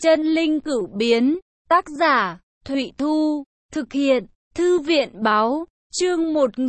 Chân linh cửu biến, tác giả, Thụy Thu, thực hiện, Thư viện báo, chương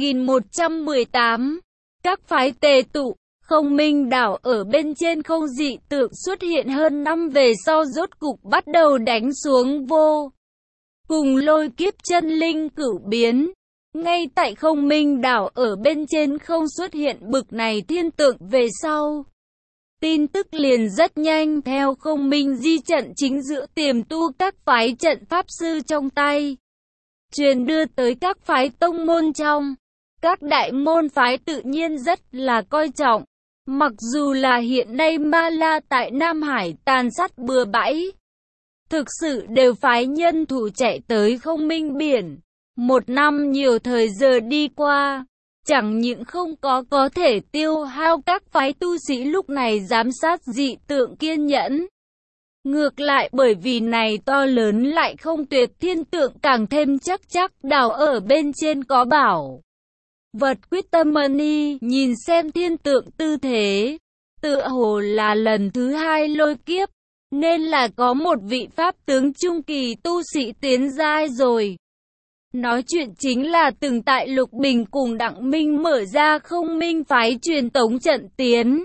1118. Các phái tề tụ, Không Minh đảo ở bên trên không dị tượng xuất hiện hơn năm về sau rốt cục bắt đầu đánh xuống vô cùng lôi kiếp chân linh cửu biến. Ngay tại Không Minh đảo ở bên trên không xuất hiện bực này thiên tượng về sau, tin tức liền rất nhanh theo Không Minh di trận chính giữa tiềm tu các phái trận pháp sư trong tay, truyền đưa tới các phái tông môn trong. Các đại môn phái tự nhiên rất là coi trọng. Mặc dù là hiện nay Ma La tại Nam Hải tàn sát bừa bãi, thực sự đều phái nhân thủ chạy tới Không Minh biển. Một năm nhiều thời giờ đi qua, chẳng những không có thể tiêu hao các phái tu sĩ lúc này giám sát dị tượng kiên nhẫn. Ngược lại bởi vì này to lớn lại không tuyệt thiên tượng càng thêm chắc đào ở bên trên có bảo vật quyết tâm mani, nhìn xem thiên tượng tư thế, tựa hồ là lần thứ hai lôi kiếp, nên là có một vị pháp tướng trung kỳ tu sĩ tiến giai rồi. Nói chuyện chính là từng tại Lục Bình cùng Đặng Minh mở ra Không Minh phái truyền tống trận tiến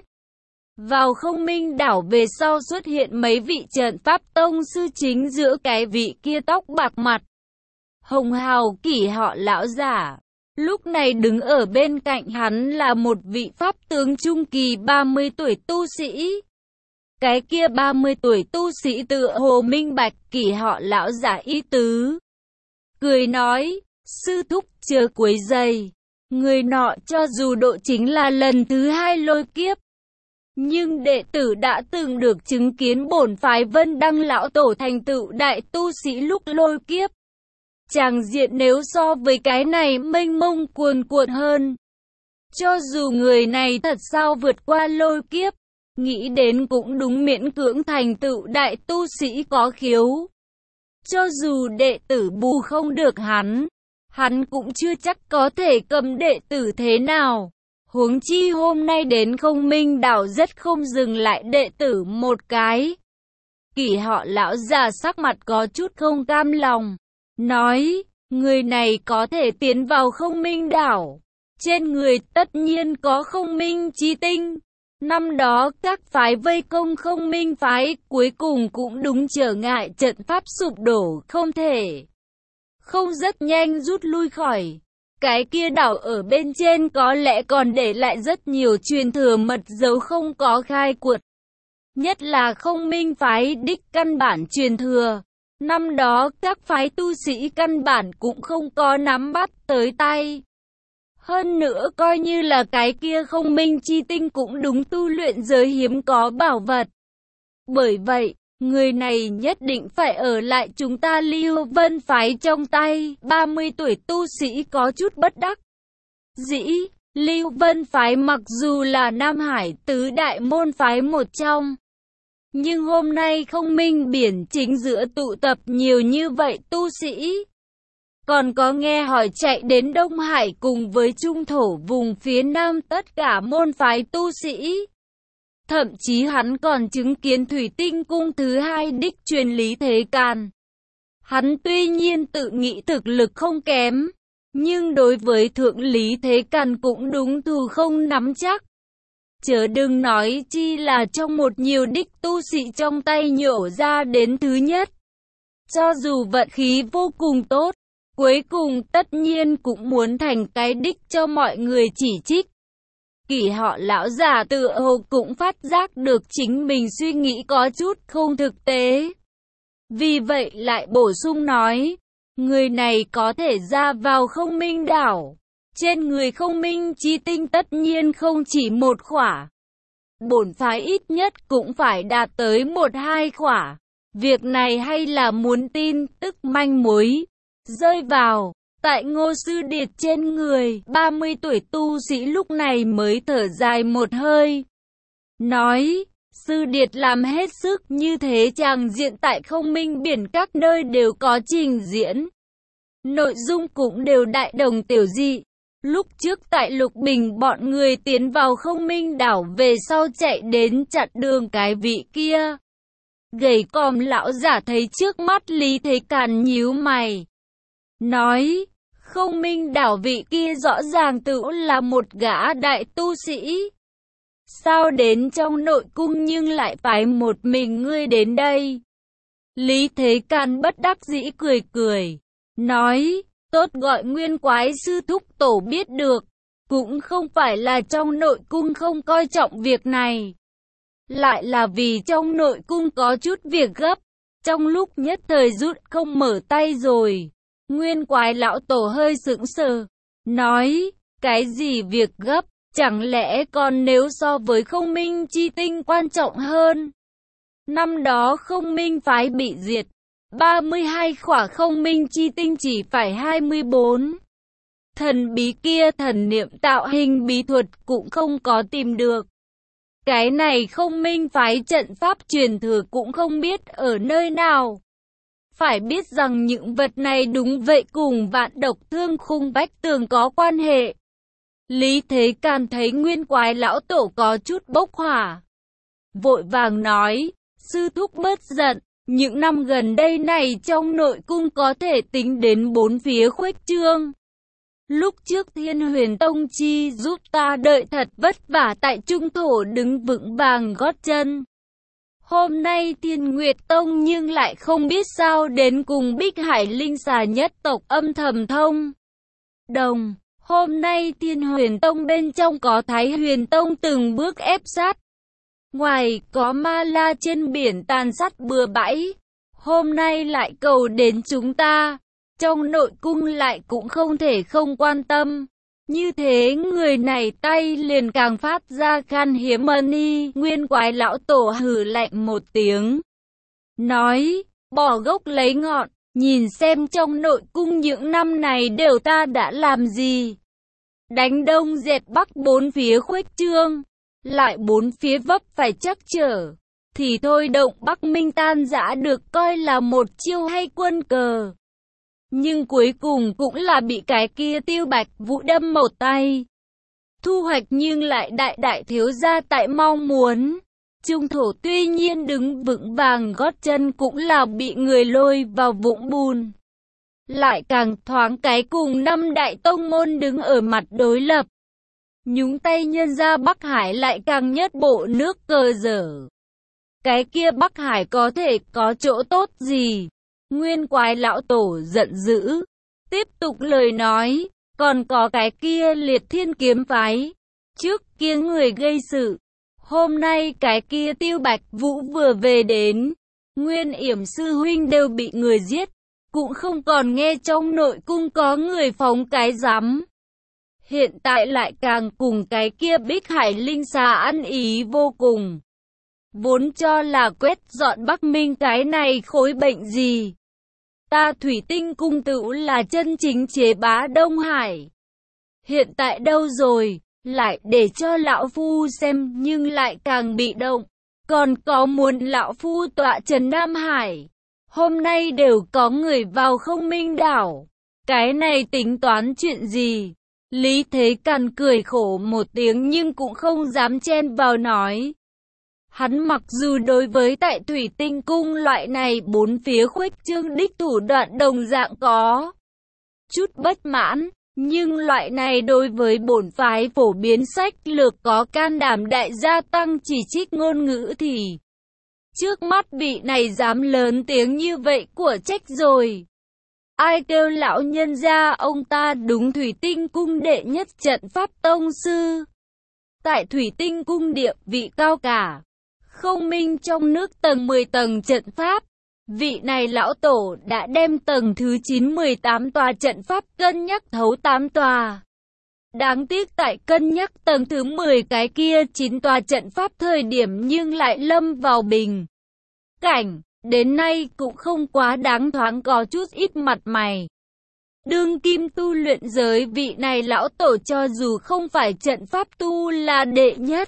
vào Không Minh đảo về sau xuất hiện mấy vị trận pháp tông sư, chính giữa cái vị kia tóc bạc mặt hồng hào kỷ họ lão giả. Lúc này đứng ở bên cạnh hắn là một vị pháp tướng trung kỳ 30 tuổi tu sĩ. Cái kia 30 tuổi tu sĩ tựa hồ minh bạch kỷ họ lão giả ý tứ, cười nói, sư thúc chớ quấy rầy. Người nọ cho dù độ chính là lần thứ hai lôi kiếp, nhưng đệ tử đã từng được chứng kiến bổn phái Vân Đăng lão tổ thành tựu đại tu sĩ lúc lôi kiếp. Tràng diện nếu so với cái này mênh mông cuồn cuộn hơn. Cho dù người này thật sao vượt qua lôi kiếp, nghĩ đến cũng đúng miễn cưỡng thành tựu đại tu sĩ có khiếu. Cho dù đệ tử bù không được hắn cũng chưa chắc có thể cầm đệ tử thế nào. Huống chi hôm nay đến Không Minh đảo rất không dừng lại đệ tử một cái. Kỷ họ lão già sắc mặt có chút không cam lòng, nói, người này có thể tiến vào Không Minh đảo, trên người tất nhiên có Không Minh chi tinh. Năm đó các phái vây công Không Minh phái, cuối cùng cũng đúng trở ngại trận pháp sụp đổ, không thể không rất nhanh rút lui khỏi. Cái kia đảo ở bên trên có lẽ còn để lại rất nhiều truyền thừa mật dấu không có khai quật. Nhất là Không Minh phái đích căn bản truyền thừa. Năm đó các phái tu sĩ căn bản cũng không có nắm bắt tới tay. Hơn nữa coi như là cái kia Không Minh chi tinh cũng đúng tu luyện giới hiếm có bảo vật. Bởi vậy, người này nhất định phải ở lại chúng ta Lưu Vân phái trong tay. 30 tuổi tu sĩ có chút bất đắc dĩ. Lưu Vân phái mặc dù là Nam Hải tứ đại môn phái một trong, nhưng hôm nay Không Minh biển chính giữa tụ tập nhiều như vậy tu sĩ. Còn có nghe hỏi chạy đến Đông Hải cùng với trung thổ vùng phía Nam tất cả môn phái tu sĩ. Thậm chí hắn còn chứng kiến Thủy Tinh cung thứ hai đích truyền Lý Thế Càn. Hắn tuy nhiên tự nghĩ thực lực không kém, nhưng đối với thượng Lý Thế Càn cũng đúng thù không nắm chắc. Chớ đừng nói chi là trong một nhiều đích tu sĩ trong tay nhổ ra đến thứ nhất. Cho dù vận khí vô cùng tốt, cuối cùng tất nhiên cũng muốn thành cái đích cho mọi người chỉ trích. Kỷ họ lão già tựa hồ cũng phát giác được chính mình suy nghĩ có chút không thực tế. Vì vậy lại bổ sung nói, người này có thể ra vào Không Minh đảo. Trên người Không Minh chi tinh tất nhiên không chỉ một khỏa. Bổn phái ít nhất cũng phải đạt tới 1-2 khỏa. Việc này hay là muốn tin tức manh mối rơi vào tại Ngô Sư Điệt trên người. 30 tuổi tu sĩ lúc này mới thở dài một hơi, nói, Sư Điệt làm hết sức, như thế tràng diện tại Không Minh biển các nơi đều có trình diễn. Nội dung cũng đều đại đồng tiểu dị. Lúc trước tại Lục Bình bọn người tiến vào Không Minh đảo về sau chạy đến chặn đường cái vị kia. Gầy còm lão giả thấy trước mắt Lý Thế Càn nhíu mày. Nói, Không Minh đảo vị kia rõ ràng tự là một gã đại tu sĩ. Sao đến trong nội cung nhưng lại phái một mình ngươi đến đây? Lý Thế Càn bất đắc dĩ cười cười. Nói, tốt gọi Nguyên Quái sư thúc tổ biết được. Cũng không phải là trong nội cung không coi trọng việc này. Lại là vì trong nội cung có chút việc gấp. Trong lúc nhất thời rút không mở tay rồi. Nguyên Quái lão tổ hơi sững sờ. Nói, cái gì việc gấp? Chẳng lẽ còn nếu so với Không Minh chi tinh quan trọng hơn? Năm đó Không Minh phái bị diệt. 32 khỏa Không Minh chi tinh chỉ phải 24. Thần bí kia thần niệm tạo hình bí thuật cũng không có tìm được. Cái này Không Minh phái trận pháp truyền thừa cũng không biết ở nơi nào. Phải biết rằng những vật này đúng vậy cùng Vạn Độc Thương Khung Bách Tường có quan hệ. Lý Thế Càn thấy Nguyên Quái lão tổ có chút bốc hỏa. Vội vàng nói, sư thúc bớt giận, những năm gần đây này trong nội cung có thể tính đến 4 phía khuếch trương. Lúc trước Thiên Huyền Tông chi giúp ta đợi thật vất vả tại trung thổ đứng vững vàng gót chân. Hôm nay Thiên Nguyệt Tông nhưng lại không biết sao đến cùng Bích Hải Linh Xà nhất tộc âm thầm thông đồng. Hôm nay Thiên Huyền Tông bên trong có Thái Huyền Tông từng bước ép sát. Ngoài có Ma La trên biển tàn sát bừa bãi. Hôm nay lại cầu đến chúng ta. Trong nội cung lại cũng không thể không quan tâm. Như thế người này tay liền càng phát ra khan hiếm money. Nguyên Quái lão tổ hừ lạnh một tiếng. Nói, bỏ gốc lấy ngọn. Nhìn xem trong nội cung những năm này đều ta đã làm gì. Đánh đông dẹp bắc 4 phía khuếch trương. Lại 4 phía vấp phải chắc trở. Thì thôi động Bắc Minh tan rã được coi là một chiêu hay quân cờ. Nhưng cuối cùng cũng là bị cái kia Tiêu Bạch Vũ đâm một tay. Thu hoạch nhưng lại đại thiếu gia tại mong muốn. Trung thổ tuy nhiên đứng vững vàng gót chân cũng là bị người lôi vào vũng bùn. Lại càng thoáng cái cùng 5 đại tông môn đứng ở mặt đối lập. Nhúng tay nhân ra Bắc Hải lại càng nhất bộ nước cờ dở. Cái kia Bắc Hải có thể có chỗ tốt gì? Nguyên Quái lão tổ giận dữ. Tiếp tục lời nói, còn có cái kia Liệt Thiên kiếm phái. Trước kia người gây sự. Hôm nay cái kia Tiêu Bạch Vũ vừa về đến. Nguyên Yểm sư huynh đều bị người giết. Cũng không còn nghe trong nội cung có người phóng cái rắm. Hiện tại lại càng cùng cái kia Bích Hải Linh Xà ăn ý vô cùng. Vốn cho là quét dọn Bắc Minh cái này khối bệnh gì. Ta Thủy Tinh cung tự là chân chính chế bá Đông Hải. Hiện tại đâu rồi, lại để cho lão phu xem nhưng lại càng bị động. Còn có muốn lão phu tọa trấn Nam Hải. Hôm nay đều có người vào Không Minh đảo. Cái này tính toán chuyện gì? Lý Thế Càn cười khổ một tiếng nhưng cũng không dám chen vào nói. Hắn mặc dù đối với tại Thủy Tinh cung loại này 4 phía khuếch trương đích thủ đoạn đồng dạng có chút bất mãn, nhưng loại này đối với bổn phái phổ biến sách lược có can đảm đại gia tăng chỉ trích ngôn ngữ thì trước mắt vị này dám lớn tiếng như vậy của trách rồi. Ai kêu lão nhân gia ông ta đúng Thủy Tinh cung đệ nhất trận pháp tông sư. Tại Thủy Tinh cung địa vị cao cả. Không Minh trong nước tầng 10 tầng trận pháp. Vị này lão tổ đã đem tầng thứ 9-18 tòa trận pháp cân nhắc thấu 8 tòa. Đáng tiếc tại cân nhắc tầng thứ 10 cái kia 9 tòa trận pháp thời điểm nhưng lại lâm vào bình cảnh. Đến nay cũng không quá đáng thoáng có chút ít mặt mày. Đương kim tu luyện giới vị này lão tổ cho dù không phải trận pháp tu là đệ nhất.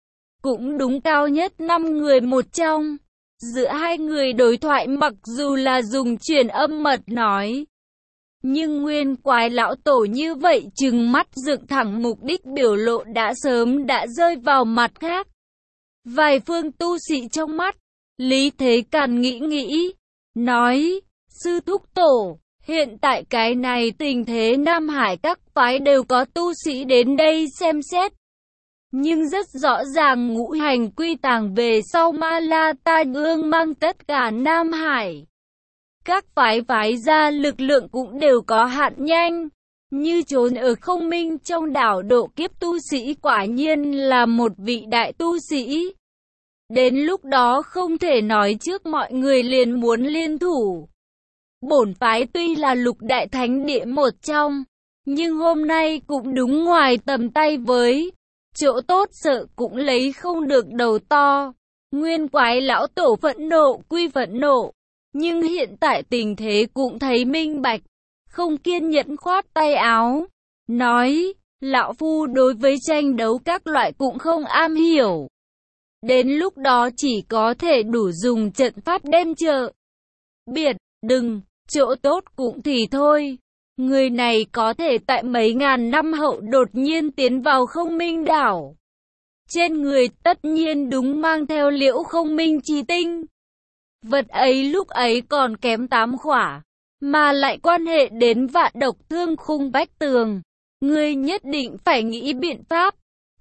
Cũng đúng cao nhất 5 người một trong. Giữa hai người đối thoại mặc dù là dùng truyền âm mật nói. Nhưng Nguyên Quái lão tổ như vậy trừng mắt dựng thẳng mục đích biểu lộ đã sớm đã rơi vào mặt khác. Vài phương tu sĩ trong mắt. Lý Thế Càn nghĩ nghĩ, nói, sư thúc tổ, hiện tại cái này tình thế Nam Hải các phái đều có tu sĩ đến đây xem xét. Nhưng rất rõ ràng ngũ hành quy tàng về sau Ma La Ta Ương mang tất cả Nam Hải. Các phái phái ra lực lượng cũng đều có hạn nhanh. Như trốn ở không minh trong đảo độ kiếp tu sĩ quả nhiên là một vị đại tu sĩ. Đến lúc đó không thể nói trước mọi người liền muốn liên thủ. Bổn phái tuy là lục đại thánh địa một trong, nhưng hôm nay cũng đúng ngoài tầm tay với. Chỗ tốt sợ cũng lấy không được đầu to. Nguyên quái lão tổ phẫn nộ quy phẫn nộ. Nhưng hiện tại tình thế cũng thấy minh bạch. Không kiên nhẫn khoát tay áo. Nói, lão phu đối với tranh đấu các loại cũng không am hiểu. Đến lúc đó chỉ có thể đủ dùng trận pháp đem trợ. Biệt, đừng, chỗ tốt cũng thì thôi. Người này có thể tại mấy ngàn năm hậu đột nhiên tiến vào không minh đảo. Trên người tất nhiên đúng mang theo liễu không minh chi tinh. Vật ấy lúc ấy còn kém 8 khỏa, mà lại quan hệ đến vạn độc thương khung bách tường. Ngươi nhất định phải nghĩ biện pháp,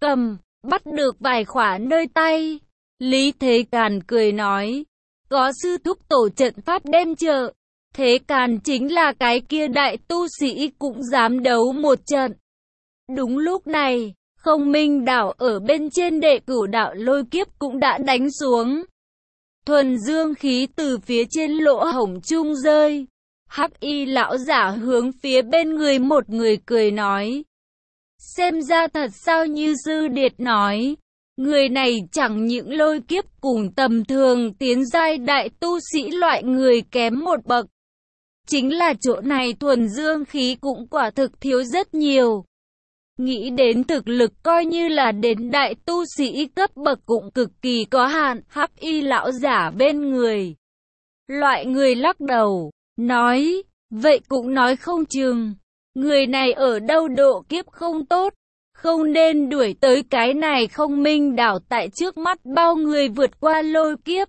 bắt được vài khỏa nơi tay. Lý Thế Càn cười nói, có sư thúc tổ trận pháp đem trợ. Thế Càn chính là cái kia đại tu sĩ cũng dám đấu một trận. Đúng lúc này, không minh đảo ở bên trên đệ cửu đạo lôi kiếp cũng đã đánh xuống. Thuần dương khí từ phía trên lỗ hổng trung rơi. Hắc y lão giả hướng phía bên người một người cười nói. Xem ra thật sao như Dư Điệt nói. Người này chẳng những lôi kiếp cùng tầm thường tiến giai đại tu sĩ loại người kém một bậc. Chính là chỗ này thuần dương khí cũng quả thực thiếu rất nhiều. Nghĩ đến thực lực coi như là đến đại tu sĩ cấp bậc cũng cực kỳ có hạn. Hắc y lão giả bên người. Loại người lắc đầu, nói, vậy cũng nói không chừng. Người này ở đâu độ kiếp không tốt. Không nên đuổi tới cái này không minh đảo tại trước mắt bao người vượt qua lôi kiếp.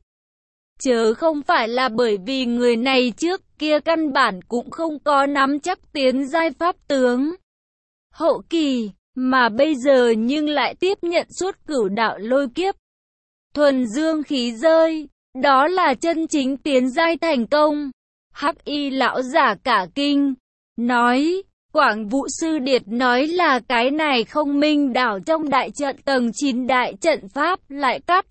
Chớ không phải là bởi vì người này trước kia căn bản cũng không có nắm chắc tiến giai pháp tướng hậu kỳ, mà bây giờ nhưng lại tiếp nhận suốt cửu đạo lôi kiếp. Thuần dương khí rơi, đó là chân chính tiến giai thành công. Hắc y lão giả cả kinh, nói, Quảng Vũ Sư Điệt nói là cái này không minh đảo trong đại trận tầng 9 đại trận pháp lại cắt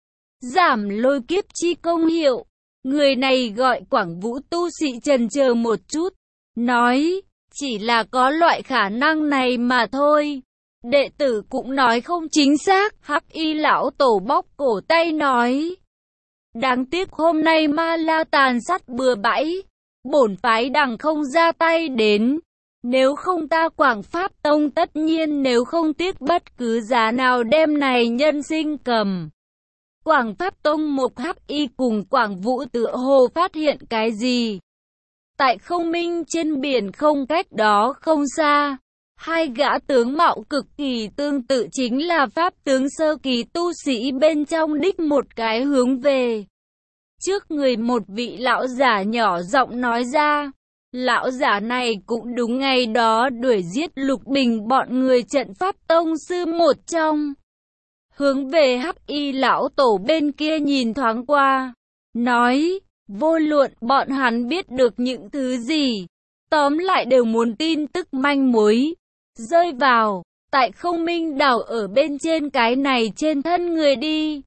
giảm lôi kiếp chi công hiệu. Người này gọi Quảng Vũ tu sĩ chần chờ một chút, nói, chỉ là có loại khả năng này mà thôi. Đệ tử cũng nói không chính xác. Hắc y lão tổ bóc cổ tay nói, đáng tiếc hôm nay Ma La tàn sát bừa bãi, bổn phái đằng không ra tay đến. Nếu không ta Quảng Pháp Tông tất nhiên nếu không tiếc bất cứ giá nào đem này nhân sinh cầm. Quảng Pháp Tông một Hắc y cùng Quảng Vũ tựa hồ phát hiện cái gì. Tại không minh trên biển không cách đó không xa, hai gã tướng mạo cực kỳ tương tự chính là Pháp tướng sơ kỳ tu sĩ bên trong đích một cái hướng về. Trước người một vị lão giả nhỏ giọng nói ra. Lão giả này cũng đúng ngày đó đuổi giết Lục Bình bọn người trận pháp tông sư một trong. Hướng về Hắc y lão tổ bên kia nhìn thoáng qua, nói, vô luận bọn hắn biết được những thứ gì, tóm lại đều muốn tin tức manh mối, rơi vào, tại không minh đảo ở bên trên cái này trên thân người đi.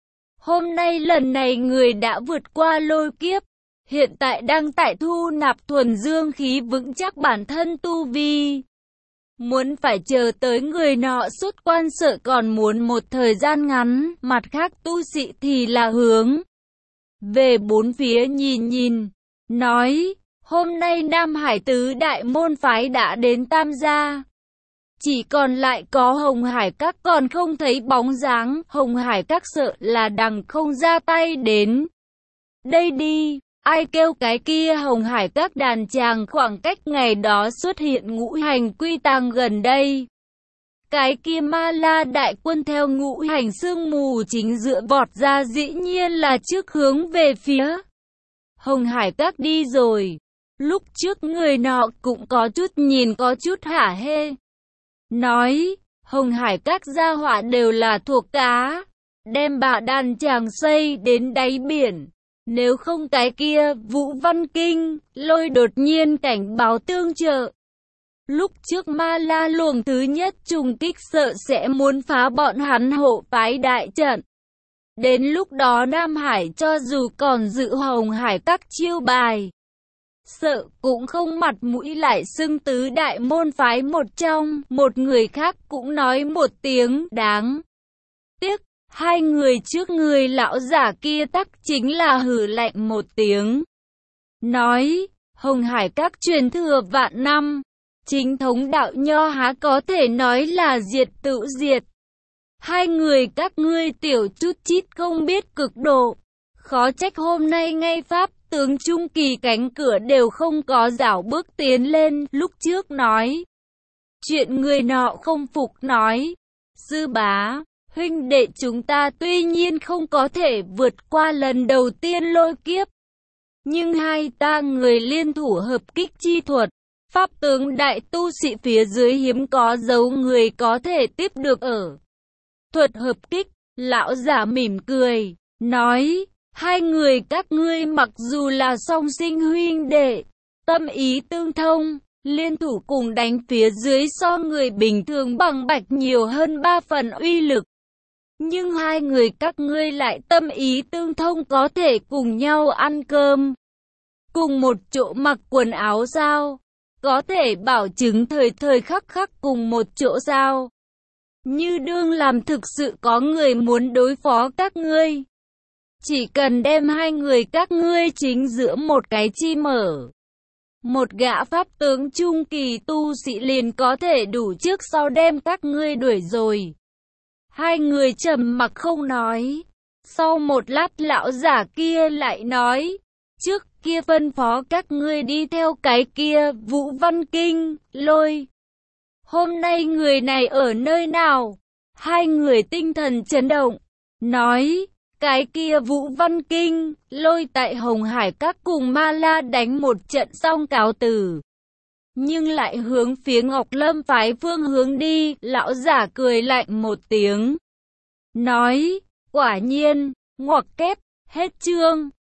Hôm nay lần này người đã vượt qua lôi kiếp. Hiện tại đang tại thu nạp thuần dương khí vững chắc bản thân tu vi. Muốn phải chờ tới người nọ xuất quan sợ còn muốn một thời gian ngắn, mặt khác tu sĩ thì là hướng về bốn phía nhìn nhìn, nói, hôm nay Nam Hải tứ đại môn phái đã đến Tam gia. Chỉ còn lại có Hồng Hải Các còn không thấy bóng dáng, Hồng Hải Các sợ là đằng không ra tay đến. Đây đi. Ai kêu cái kia Hồng Hải Các đàn chàng khoảng cách ngày đó xuất hiện ngũ hành quy tàng gần đây. Cái kia Ma La đại quân theo ngũ hành sương mù chính giữa vọt ra, dĩ nhiên là trước hướng về phía Hồng Hải Các đi rồi. Lúc trước người nọ cũng có chút nhìn có chút hả hê. Nói, Hồng Hải Các gia hỏa đều là thuộc cá, đem bạo đàn chàng xây đến đáy biển. Nếu không cái kia Vũ Văn Kinh, Lôi đột nhiên cảnh báo tương trợ. Lúc trước Ma La luồng thứ nhất trùng kích sợ sẽ muốn phá bọn hắn hộ phái đại trận. Đến lúc đó Nam Hải cho dù còn giữ Hồng Hải Các chiêu bài, sợ cũng không mặt mũi lại xưng tứ đại môn phái một trong. Một người khác cũng nói một tiếng đáng tiếc. Hai người trước người lão giả kia tắc chính là hừ lạnh một tiếng. Nói, Hồng Hải Các truyền thừa vạn năm, chính thống đạo nho há có thể nói là diệt tự diệt. Hai người các ngươi tiểu chút chít không biết cực độ. Khó trách hôm nay ngay Pháp tướng Trung Kỳ cánh cửa đều không có dảo bước tiến lên. Lúc trước nói chuyện người nọ không phục nói, sư bá, huynh đệ chúng ta tuy nhiên không có thể vượt qua lần đầu tiên lôi kiếp, nhưng hai ta người liên thủ hợp kích chi thuật, Pháp tướng đại tu sĩ phía dưới hiếm có dấu người có thể tiếp được ở thuật hợp kích. Lão giả mỉm cười, nói, hai người các ngươi mặc dù là song sinh huynh đệ, tâm ý tương thông, liên thủ cùng đánh phía dưới so người bình thường bằng bạch nhiều hơn 3 phần uy lực. Nhưng hai người các ngươi lại tâm ý tương thông, có thể cùng nhau ăn cơm, cùng một chỗ mặc quần áo sao? Có thể bảo chứng thời thời khắc khắc cùng một chỗ sao? Như đương làm thực sự có người muốn đối phó các ngươi, chỉ cần đem hai người các ngươi chính giữa một cái chi mở, một gã Pháp tướng Trung Kỳ tu sĩ liền có thể đủ trước sau đem các ngươi đuổi rồi. Hai người trầm mặc không nói. Sau một lát lão giả kia lại nói, trước kia phân phó các ngươi đi theo cái kia Vũ Văn Kinh, Lôi. Hôm nay người này ở nơi nào? Hai người tinh thần chấn động, nói, cái kia Vũ Văn Kinh, Lôi tại Hồng Hải Các cùng Ma La đánh một trận xong cáo từ, nhưng lại hướng phía Ngọc Lâm phái phương hướng đi. Lão giả cười lạnh một tiếng, nói, quả nhiên, ngoặc kép, hết chương.